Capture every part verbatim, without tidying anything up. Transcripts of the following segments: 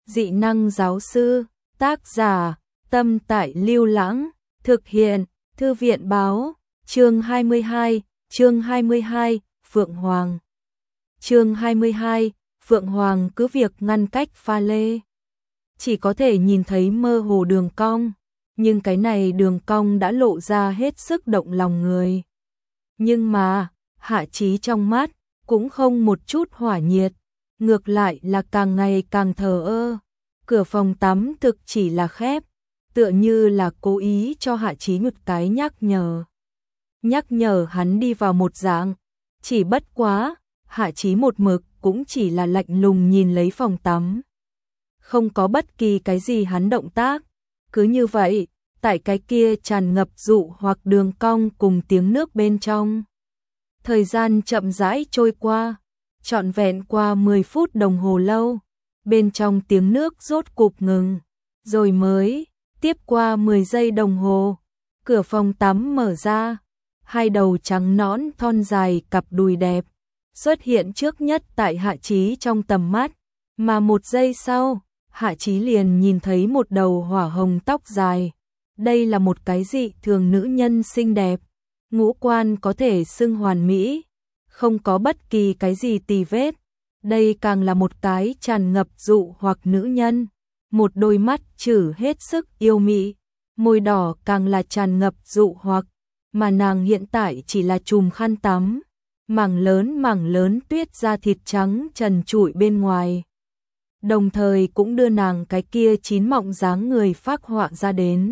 dị năng giáo sư, tác giả, Tâm Tại Lưu Lãng, thực hiện, Thư viện báo, chương hai mươi hai, chương hai mươi hai, Phượng Hoàng. Chương hai mươi hai, Phượng Hoàng cứ việc ngăn cách pha lê. Chỉ có thể nhìn thấy mơ hồ đường cong, nhưng cái này đường cong đã lộ ra hết sức động lòng người. Nhưng mà, Hạ Chí trong mắt, cũng không một chút hỏa nhiệt, ngược lại là càng ngày càng thờ ơ. Cửa phòng tắm thực chỉ là khép, tựa như là cố ý cho Hạ Chí một cái nhắc nhở. Nhắc nhở hắn đi vào một dạng, chỉ bất quá, Hạ Chí một mực cũng chỉ là lạnh lùng nhìn lấy phòng tắm. Không có bất kỳ cái gì hắn động tác, cứ như vậy, tại cái kia tràn ngập dụ hoặc đường cong cùng tiếng nước bên trong. Thời gian chậm rãi trôi qua, trọn vẹn qua mười phút đồng hồ lâu, bên trong tiếng nước rốt cục ngừng, rồi mới, tiếp qua mười giây đồng hồ, cửa phòng tắm mở ra, hai đầu trắng nõn thon dài cặp đùi đẹp, xuất hiện trước nhất tại Hạ Chí trong tầm mắt, mà một giây sau, Hạ Chí liền nhìn thấy một đầu hỏa hồng tóc dài. Đây là một cái dị thường nữ nhân xinh đẹp, ngũ quan có thể xưng hoàn mỹ, không có bất kỳ cái gì tì vết. Đây càng là một cái tràn ngập dụ hoặc nữ nhân, một đôi mắt trừ hết sức yêu mị, môi đỏ càng là tràn ngập dụ hoặc, mà nàng hiện tại chỉ là chùm khăn tắm, mảng lớn mảng lớn tuyết da thịt trắng trần trụi bên ngoài. Đồng thời cũng đưa nàng cái kia chín mọng dáng người phác họa ra đến.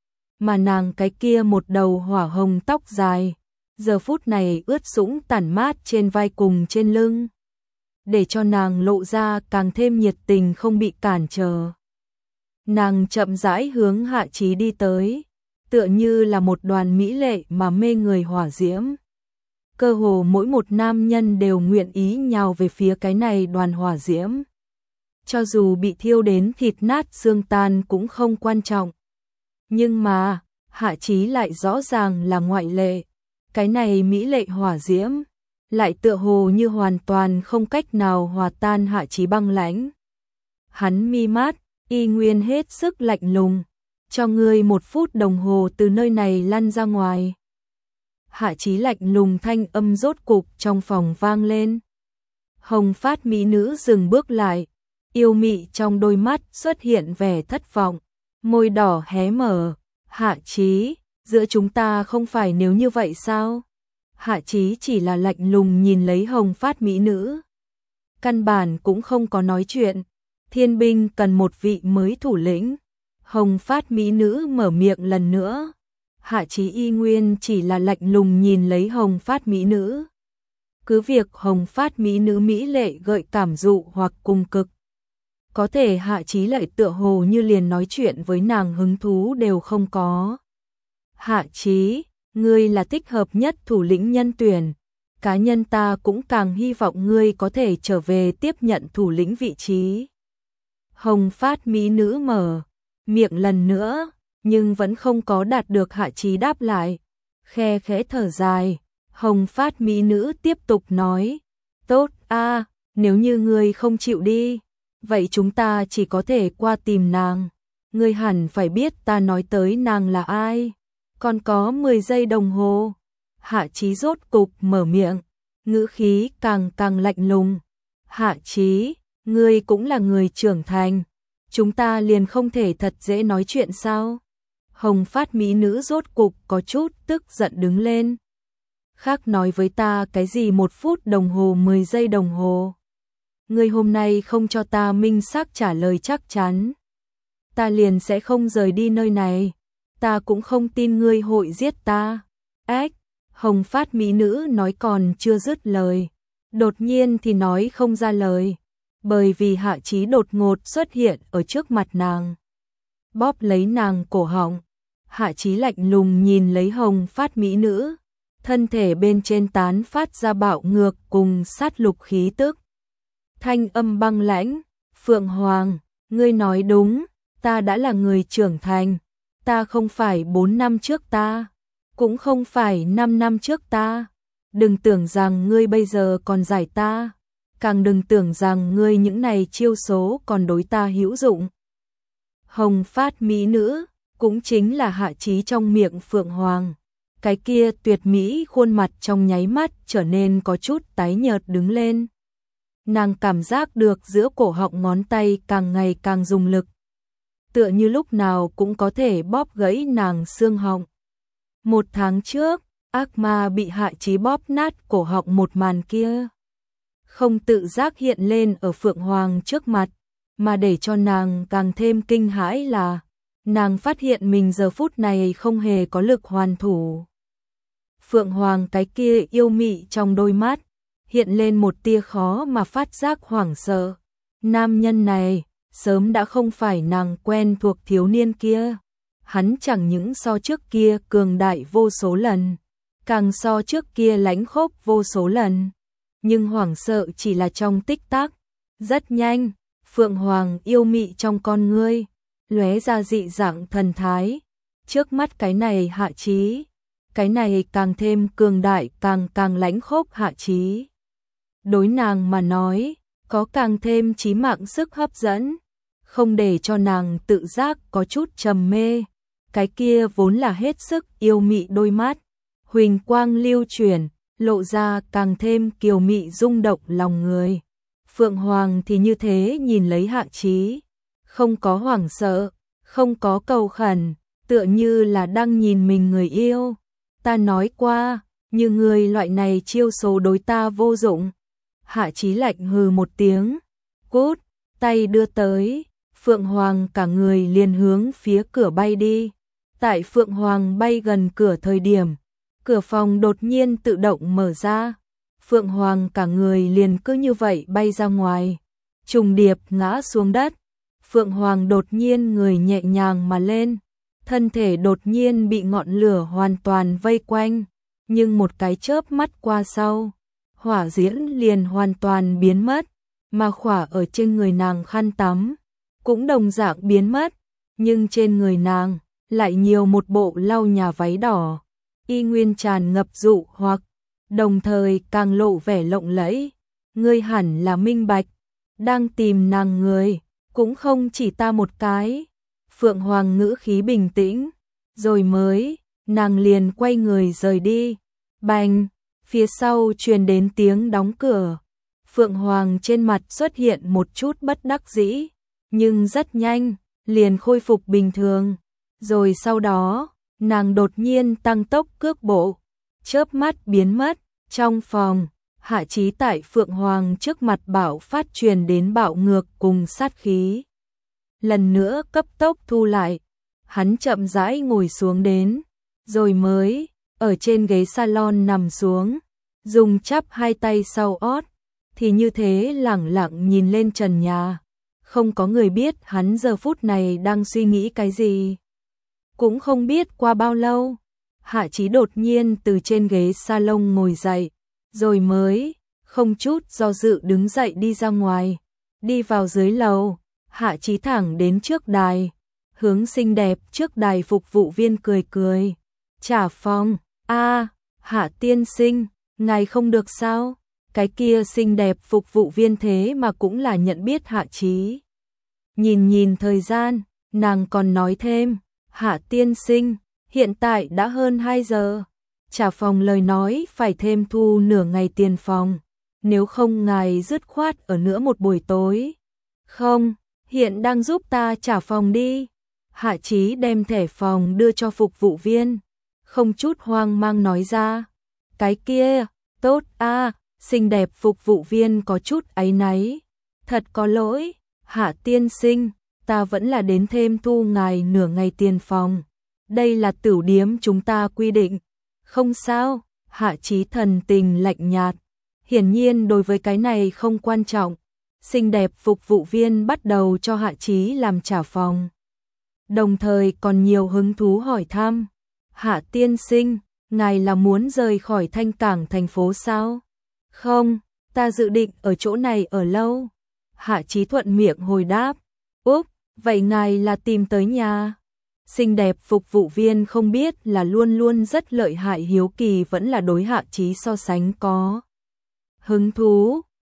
Mà nàng cái kia một đầu hỏa hồng tóc dài, giờ phút này ướt sũng tản mát trên vai cùng trên lưng, để cho nàng lộ ra càng thêm nhiệt tình không bị cản trở. Nàng chậm rãi hướng Hạ Chí đi tới, tựa như là một đoàn mỹ lệ mà mê người hỏa diễm. Cơ hồ mỗi một nam nhân đều nguyện ý nhào về phía cái này đoàn hỏa diễm. Cho dù bị thiêu đến thịt nát xương tan cũng không quan trọng. Nhưng mà, Hạ Chí lại rõ ràng là ngoại lệ. Cái này mỹ lệ hỏa diễm, lại tựa hồ như hoàn toàn không cách nào hòa tan Hạ Chí băng lãnh. Hắn mi mắt, y nguyên hết sức lạnh lùng, cho ngươi một phút đồng hồ từ nơi này lăn ra ngoài. Hạ Chí lạnh lùng thanh âm rốt cục trong phòng vang lên. Hồng phát mỹ nữ dừng bước lại, yêu mị trong đôi mắt xuất hiện vẻ thất vọng, môi đỏ hé mở. Hạ Chí, giữa chúng ta không phải nếu như vậy sao? Hạ Chí chỉ là lạnh lùng nhìn lấy hồng phát mỹ nữ. Căn bản cũng không có nói chuyện. Thiên binh cần một vị mới thủ lĩnh. Hồng phát mỹ nữ mở miệng lần nữa. Hạ Chí y nguyên chỉ là lạnh lùng nhìn lấy hồng phát mỹ nữ. Cứ việc hồng phát mỹ nữ mỹ lệ gợi cảm dụ hoặc cùng cực. Có thể Hạ Chí lại tựa hồ như liền nói chuyện với nàng hứng thú đều không có. Hạ Chí, ngươi là thích hợp nhất thủ lĩnh nhân tuyển. Cá nhân ta cũng càng hy vọng ngươi có thể trở về tiếp nhận thủ lĩnh vị trí. Hồng phát mỹ nữ mở miệng lần nữa, nhưng vẫn không có đạt được Hạ Chí đáp lại. Khe khẽ thở dài, hồng phát mỹ nữ tiếp tục nói. Tốt a, nếu như ngươi không chịu đi, vậy chúng ta chỉ có thể qua tìm nàng. Ngươi hẳn phải biết ta nói tới nàng là ai. Còn có mười giây đồng hồ. Hạ Chí rốt cục mở miệng, ngữ khí càng càng lạnh lùng. Hạ Chí, ngươi cũng là người trưởng thành. Chúng ta liền không thể thật dễ nói chuyện sao? Hồng phát mỹ nữ rốt cục có chút tức giận đứng lên. Khác nói với ta cái gì một phút đồng hồ mười giây đồng hồ. Ngươi hôm nay không cho ta minh xác trả lời chắc chắn, ta liền sẽ không rời đi nơi này. Ta cũng không tin ngươi hội giết ta. Ách, hồng phát mỹ nữ nói còn chưa dứt lời, đột nhiên thì nói không ra lời, bởi vì Hạ Chí đột ngột xuất hiện ở trước mặt nàng, bóp lấy nàng cổ họng. Hạ Chí lạnh lùng nhìn lấy hồng phát mỹ nữ, thân thể bên trên tán phát ra bạo ngược cùng sát lục khí tức. Thanh âm băng lãnh, Phượng Hoàng, ngươi nói đúng, ta đã là người trưởng thành, ta không phải bốn năm trước ta, cũng không phải năm năm trước ta, đừng tưởng rằng ngươi bây giờ còn giải ta, càng đừng tưởng rằng ngươi những này chiêu số còn đối ta hữu dụng. Hồng phát mỹ nữ, cũng chính là Hạ Chí trong miệng Phượng Hoàng. Cái kia tuyệt mỹ khuôn mặt trong nháy mắt trở nên có chút tái nhợt đứng lên. Nàng cảm giác được giữa cổ họng ngón tay càng ngày càng dùng lực. Tựa như lúc nào cũng có thể bóp gãy nàng xương họng. Một tháng trước, ác ma bị Hạ Chí bóp nát cổ họng một màn kia. Không tự giác hiện lên ở Phượng Hoàng trước mặt, mà để cho nàng càng thêm kinh hãi là nàng phát hiện mình giờ phút này không hề có lực hoàn thủ. Phượng Hoàng cái kia yêu mị trong đôi mắt, hiện lên một tia khó mà phát giác hoảng sợ. Nam nhân này, sớm đã không phải nàng quen thuộc thiếu niên kia. Hắn chẳng những so trước kia cường đại vô số lần, càng so trước kia lãnh khốc vô số lần. Nhưng hoảng sợ chỉ là trong tích tắc. Rất nhanh, Phượng Hoàng yêu mị trong con ngươi, lóe ra dị dạng thần thái. Trước mắt cái này Hạ Chí, cái này càng thêm cường đại càng càng lãnh khốc Hạ Chí. Đối nàng mà nói, có càng thêm chí mạng sức hấp dẫn, không để cho nàng tự giác có chút trầm mê. Cái kia vốn là hết sức yêu mị đôi mắt, huỳnh quang lưu chuyển, lộ ra càng thêm kiều mị rung động lòng người. Phượng Hoàng thì như thế nhìn lấy Hạ Chí, không có hoảng sợ, không có cầu khẩn, tựa như là đang nhìn mình người yêu. Ta nói qua, như người loại này chiêu số đối ta vô dụng. Hạ Chí lạnh hừ một tiếng, cút, tay đưa tới, Phượng Hoàng cả người liền hướng phía cửa bay đi. Tại Phượng Hoàng bay gần cửa thời điểm, cửa phòng đột nhiên tự động mở ra. Phượng Hoàng cả người liền cứ như vậy bay ra ngoài, trùng điệp ngã xuống đất. Phượng Hoàng đột nhiên người nhẹ nhàng mà lên, thân thể đột nhiên bị ngọn lửa hoàn toàn vây quanh, nhưng một cái chớp mắt qua sau, hỏa diễm liền hoàn toàn biến mất, mà khỏa ở trên người nàng khăn tắm cũng đồng dạng biến mất, nhưng trên người nàng lại nhiều một bộ lau nhà váy đỏ, y nguyên tràn ngập dụ hoặc, đồng thời càng lộ vẻ lộng lẫy. Ngươi hẳn là minh bạch, đang tìm nàng người, cũng không chỉ ta một cái. Phượng Hoàng ngữ khí bình tĩnh, rồi mới, nàng liền quay người rời đi. Bành, phía sau truyền đến tiếng đóng cửa. Phượng Hoàng trên mặt xuất hiện một chút bất đắc dĩ, nhưng rất nhanh, liền khôi phục bình thường. Rồi sau đó, nàng đột nhiên tăng tốc cước bộ, chớp mắt biến mất. Trong phòng, Hạ Chí tại Phượng Hoàng trước mặt bạo phát truyền đến bạo ngược cùng sát khí. Lần nữa cấp tốc thu lại, hắn chậm rãi ngồi xuống đến, rồi mới, ở trên ghế salon nằm xuống, dùng chắp hai tay sau ót, thì như thế lẳng lặng nhìn lên trần nhà. Không có người biết hắn giờ phút này đang suy nghĩ cái gì. Cũng không biết qua bao lâu, Hạ Chí đột nhiên từ trên ghế salon ngồi dậy, rồi mới, không chút do dự đứng dậy đi ra ngoài. Đi vào dưới lầu, Hạ Chí thẳng đến trước đài, hướng xinh đẹp trước đài phục vụ viên cười cười. Trả phòng, a Hạ tiên sinh, ngài không được sao? Cái kia xinh đẹp phục vụ viên thế mà cũng là nhận biết Hạ Chí. Nhìn nhìn thời gian, nàng còn nói thêm, Hạ tiên sinh, hiện tại đã hơn hai giờ. Trả phòng lời nói phải thêm thu nửa ngày tiền phòng, nếu không ngài dứt khoát ở nữa một buổi tối. Không, hiện đang giúp ta trả phòng đi. Hạ Chí đem thẻ phòng đưa cho phục vụ viên, không chút hoang mang nói ra. Cái kia, tốt a. Xinh đẹp phục vụ viên có chút áy náy. Thật có lỗi, Hạ tiên sinh, ta vẫn là đến thêm thu ngài nửa ngày tiền phòng. Đây là tửu điếm chúng ta quy định. Không sao, Hạ Chí thần tình lạnh nhạt. Hiển nhiên đối với cái này không quan trọng. Xinh đẹp phục vụ viên bắt đầu cho Hạ Chí làm trả phòng. Đồng thời còn nhiều hứng thú hỏi thăm. Hạ tiên sinh, ngài là muốn rời khỏi Thanh Cảng thành phố sao? Không, ta dự định ở chỗ này ở lâu. Hạ Chí thuận miệng hồi đáp. Úp, vậy ngài là tìm tới nhà. Xinh đẹp phục vụ viên không biết là luôn luôn rất lợi hại hiếu kỳ vẫn là đối Hạ Chí so sánh có hứng thú.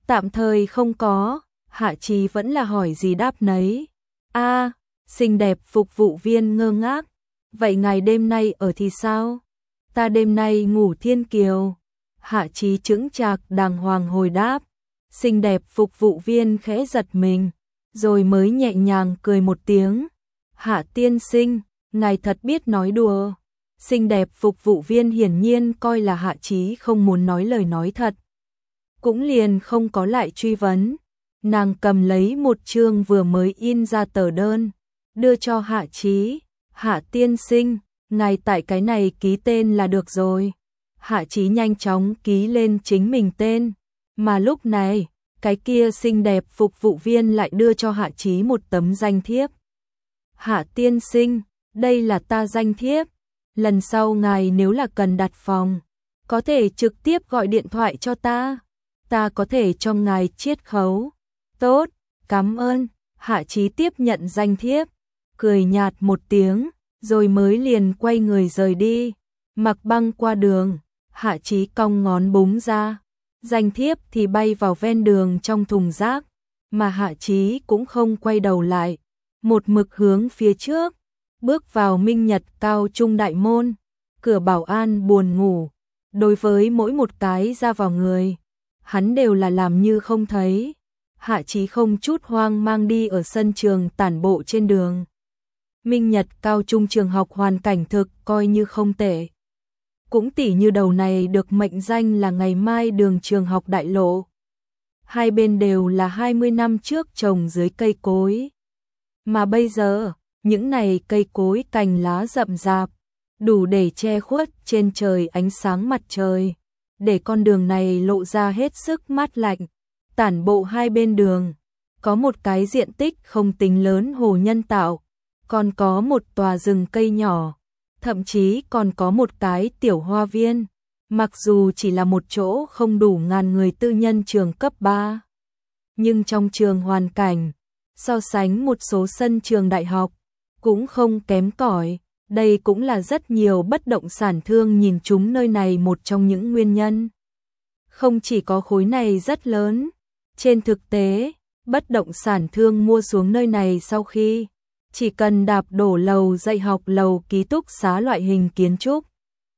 Tạm thời không có, Hạ Chí vẫn là hỏi gì đáp nấy. A, xinh đẹp phục vụ viên ngơ ngác. Vậy ngài đêm nay ở thì sao? Ta đêm nay ngủ Thiên Kiều. Hạ Chí chững chạc đàng hoàng hồi đáp. Xinh đẹp phục vụ viên khẽ giật mình, rồi mới nhẹ nhàng cười một tiếng. Hạ tiên sinh, ngài thật biết nói đùa. Xinh đẹp phục vụ viên hiển nhiên coi là Hạ Chí không muốn nói lời nói thật. Cũng liền không có lại truy vấn. Nàng cầm lấy một chương vừa mới in ra tờ đơn, đưa cho Hạ Chí. Hạ tiên sinh, ngài tại cái này ký tên là được rồi. Hạ Chí nhanh chóng ký lên chính mình tên. Mà lúc này, cái kia xinh đẹp phục vụ viên lại đưa cho Hạ Chí một tấm danh thiếp. Hạ tiên sinh, đây là ta danh thiếp. Lần sau ngài nếu là cần đặt phòng, có thể trực tiếp gọi điện thoại cho ta. Ta có thể cho ngài chiết khấu. Tốt, cảm ơn. Hạ Chí tiếp nhận danh thiếp, cười nhạt một tiếng, rồi mới liền quay người rời đi. Mặc băng qua đường, Hạ Chí cong ngón búng ra. Danh thiếp thì bay vào ven đường trong thùng rác, mà Hạ Chí cũng không quay đầu lại, một mực hướng phía trước, bước vào Minh Nhật Cao Trung đại môn. Cửa bảo an buồn ngủ, đối với mỗi một cái ra vào người, hắn đều là làm như không thấy. Hạ Chí không chút hoang mang đi ở sân trường tản bộ trên đường. Minh Nhật Cao Trung trường học hoàn cảnh thực coi như không tệ. Cũng tỉ như đầu này được mệnh danh là ngày mai đường trường học đại lộ. Hai bên đều là hai mươi năm trước trồng dưới cây cối. Mà bây giờ, những này cây cối cành lá rậm rạp, đủ để che khuất trên trời ánh sáng mặt trời, để con đường này lộ ra hết sức mát lạnh. Tản bộ hai bên đường, có một cái diện tích không tính lớn hồ nhân tạo, còn có một tòa rừng cây nhỏ, thậm chí còn có một cái tiểu hoa viên. Mặc dù chỉ là một chỗ không đủ ngàn người tư nhân trường cấp ba, nhưng trong trường hoàn cảnh, so sánh một số sân trường đại học, cũng không kém cỏi. Đây cũng là rất nhiều bất động sản thương nhìn chúng nơi này một trong những nguyên nhân. Không chỉ có khối này rất lớn, trên thực tế, bất động sản thương mua xuống nơi này sau khi chỉ cần đạp đổ lầu dạy học, lầu ký túc xá loại hình kiến trúc,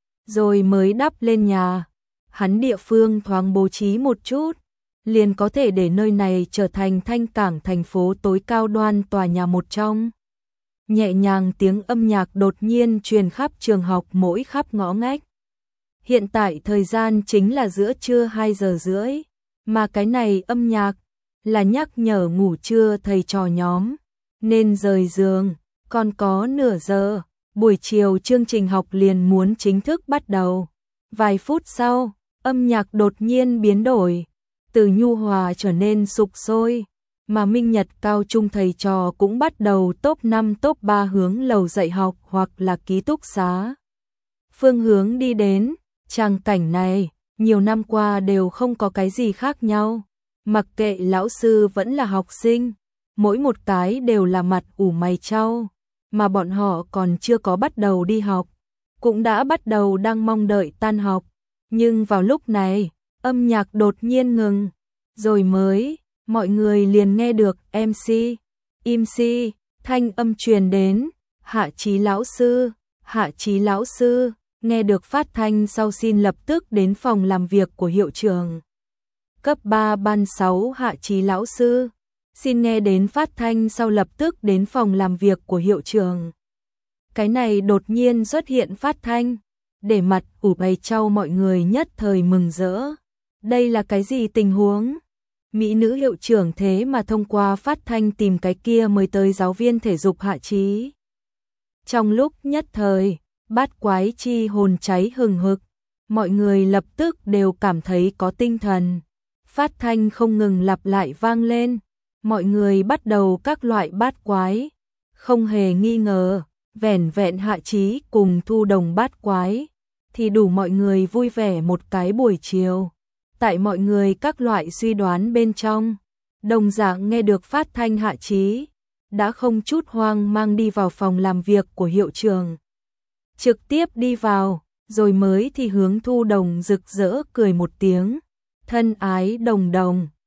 rồi mới đắp lên nhà, hắn địa phương thoáng bố trí một chút, liền có thể để nơi này trở thành thanh cảng thành phố tối cao đoan tòa nhà một trong. Nhẹ nhàng tiếng âm nhạc đột nhiên truyền khắp trường học mỗi khắp ngõ ngách. Hiện tại thời gian chính là giữa trưa hai giờ rưỡi, mà cái này âm nhạc là nhắc nhở ngủ trưa thầy trò nhóm nên rời giường, còn có nửa giờ, buổi chiều chương trình học liền muốn chính thức bắt đầu. Vài phút sau, âm nhạc đột nhiên biến đổi, từ nhu hòa trở nên sục sôi, mà Minh Nhật Cao Trung thầy trò cũng bắt đầu top năm top ba hướng lầu dạy học hoặc là ký túc xá. Phương hướng đi đến, tràng cảnh này, nhiều năm qua đều không có cái gì khác nhau. Mặc kệ lão sư vẫn là học sinh, mỗi một cái đều là mặt ủ mày chau, mà bọn họ còn chưa có bắt đầu đi học, cũng đã bắt đầu đang mong đợi tan học. Nhưng vào lúc này, âm nhạc đột nhiên ngừng, rồi mới, mọi người liền nghe được em xê, em xê, thanh âm truyền đến, Hạ Chí lão sư, Hạ Chí lão sư, nghe được phát thanh sau xin lập tức đến phòng làm việc của hiệu trưởng. Cấp ba ban sáu Hạ Chí lão sư, xin nghe đến phát thanh sau lập tức đến phòng làm việc của hiệu trưởng. Cái này đột nhiên xuất hiện phát thanh, để mặt ủ bày trao mọi người nhất thời mừng rỡ. Đây là cái gì tình huống? Mỹ nữ hiệu trưởng thế mà thông qua phát thanh tìm cái kia mới tới giáo viên thể dục Hạ Chí. Trong lúc nhất thời, bát quái chi hồn cháy hừng hực, mọi người lập tức đều cảm thấy có tinh thần. Phát thanh không ngừng lặp lại vang lên, mọi người bắt đầu các loại bát quái. Không hề nghi ngờ, vẻn vẹn Hạ Chí cùng Thu Đồng bát quái, thì đủ mọi người vui vẻ một cái buổi chiều. Tại mọi người các loại suy đoán bên trong, đồng dạng nghe được phát thanh Hạ Chí đã không chút hoang mang đi vào phòng làm việc của hiệu trưởng. Trực tiếp đi vào, rồi mới thì hướng Thu Đồng rực rỡ cười một tiếng. Thân ái Đồng Đồng,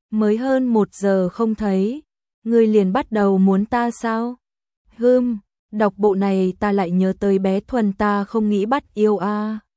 Mới hơn một giờ không thấy, ngươi liền bắt đầu muốn ta sao? Hừm, đọc bộ này ta lại nhớ tới bé Thuần ta không nghĩ bắt yêu a. À.